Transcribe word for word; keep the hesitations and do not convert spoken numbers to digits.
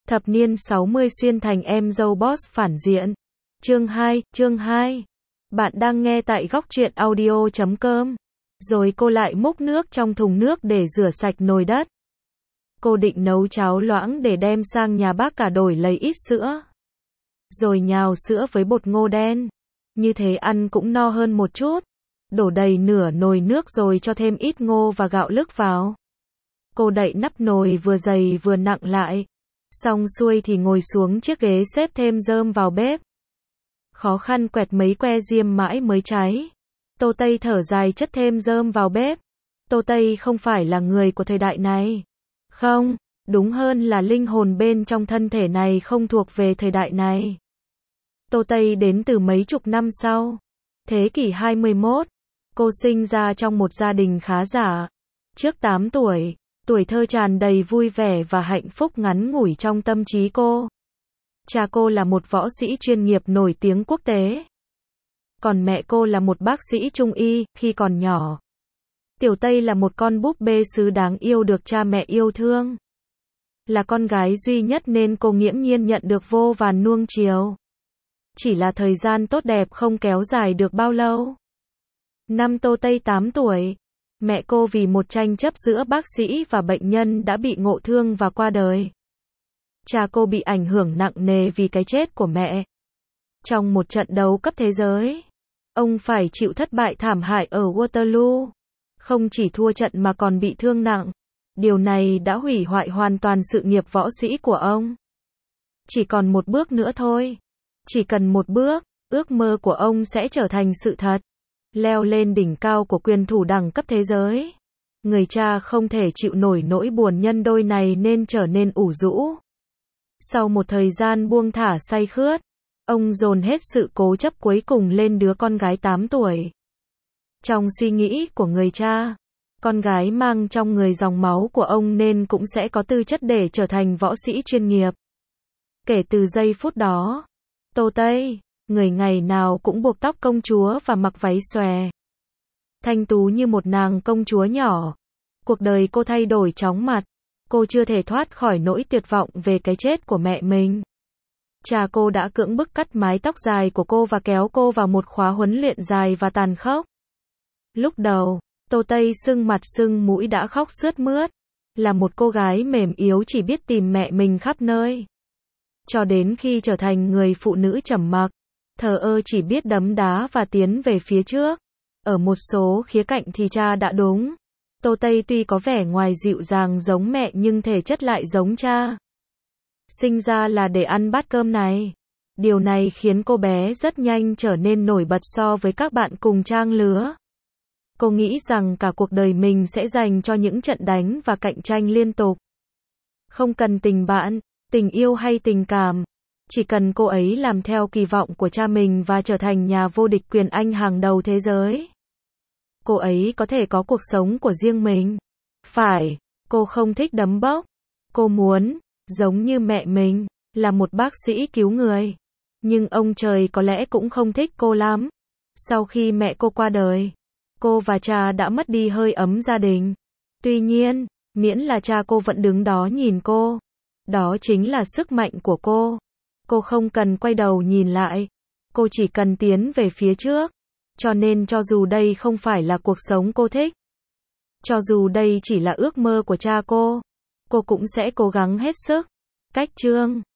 Thập niên sáu mươi xuyên thành em dâu boss phản diện. Chương hai, chương hai. Bạn đang nghe tại góc truyện audio chấm com. Rồi cô lại múc nước trong thùng nước để rửa sạch nồi đất. Cô định nấu cháo loãng để đem sang nhà bác cả đổi lấy ít sữa. Rồi nhào sữa với bột ngô đen. Như thế ăn cũng no hơn một chút. Đổ đầy nửa nồi nước rồi cho thêm ít ngô và gạo lứt vào. Cô đậy nắp nồi vừa dày vừa nặng lại. Xong xuôi thì ngồi xuống chiếc ghế xếp thêm rơm vào bếp. Khó khăn quẹt mấy que diêm mãi mới cháy. Tô Tây thở dài chất thêm rơm vào bếp. Tô Tây không phải là người của thời đại này. Không, đúng hơn là linh hồn bên trong thân thể này không thuộc về thời đại này. Tô Tây đến từ mấy chục năm sau. Thế kỷ hai mươi mốt. Cô sinh ra trong một gia đình khá giả. Trước tám tuổi, tuổi thơ tràn đầy vui vẻ và hạnh phúc ngắn ngủi trong tâm trí cô. Cha cô là một võ sĩ chuyên nghiệp nổi tiếng quốc tế. Còn mẹ cô là một bác sĩ trung y, khi còn nhỏ. Tiểu Tây là một con búp bê sứ đáng yêu được cha mẹ yêu thương. Là con gái duy nhất nên cô nghiễm nhiên nhận được vô vàn nuông chiều. Chỉ là thời gian tốt đẹp không kéo dài được bao lâu. Năm Tô Tây tám tuổi, mẹ cô vì một tranh chấp giữa bác sĩ và bệnh nhân đã bị ngộ thương và qua đời. Cha cô bị ảnh hưởng nặng nề vì cái chết của mẹ. Trong một trận đấu cấp thế giới, ông phải chịu thất bại thảm hại ở Waterloo. Không chỉ thua trận mà còn bị thương nặng. Điều này đã hủy hoại hoàn toàn sự nghiệp võ sĩ của ông. Chỉ còn một bước nữa thôi. Chỉ cần một bước, ước mơ của ông sẽ trở thành sự thật. Leo lên đỉnh cao của quyền thủ đẳng cấp thế giới. Người cha không thể chịu nổi nỗi buồn nhân đôi này nên trở nên ủ rũ. Sau một thời gian buông thả say khướt, ông dồn hết sự cố chấp cuối cùng lên đứa con gái tám tuổi. Trong suy nghĩ của người cha, con gái mang trong người dòng máu của ông nên cũng sẽ có tư chất để trở thành võ sĩ chuyên nghiệp. Kể từ giây phút đó, Tô Tây, người ngày nào cũng buộc tóc công chúa và mặc váy xòe. Thanh tú như một nàng công chúa nhỏ. Cuộc đời cô thay đổi chóng mặt. Cô chưa thể thoát khỏi nỗi tuyệt vọng về cái chết của mẹ mình. Cha cô đã cưỡng bức cắt mái tóc dài của cô và kéo cô vào một khóa huấn luyện dài và tàn khốc. Lúc đầu, Tô Tây sưng mặt sưng mũi đã khóc sướt mướt. Là một cô gái mềm yếu chỉ biết tìm mẹ mình khắp nơi. Cho đến khi trở thành người phụ nữ trầm mặc, thờ ơ chỉ biết đấm đá và tiến về phía trước. Ở một số khía cạnh thì cha đã đúng. Tô Tây tuy có vẻ ngoài dịu dàng giống mẹ nhưng thể chất lại giống cha. Sinh ra là để ăn bát cơm này. Điều này khiến cô bé rất nhanh trở nên nổi bật so với các bạn cùng trang lứa. Cô nghĩ rằng cả cuộc đời mình sẽ dành cho những trận đánh và cạnh tranh liên tục. Không cần tình bạn, tình yêu hay tình cảm. Chỉ cần cô ấy làm theo kỳ vọng của cha mình và trở thành nhà vô địch quyền Anh hàng đầu thế giới. Cô ấy có thể có cuộc sống của riêng mình. Phải, cô không thích đấm bốc. Cô muốn, giống như mẹ mình, là một bác sĩ cứu người. Nhưng ông trời có lẽ cũng không thích cô lắm. Sau khi mẹ cô qua đời, cô và cha đã mất đi hơi ấm gia đình. Tuy nhiên, miễn là cha cô vẫn đứng đó nhìn cô. Đó chính là sức mạnh của cô. Cô không cần quay đầu nhìn lại. Cô chỉ cần tiến về phía trước. Cho nên cho dù đây không phải là cuộc sống cô thích, cho dù đây chỉ là ước mơ của cha cô, cô cũng sẽ cố gắng hết sức. Cách chương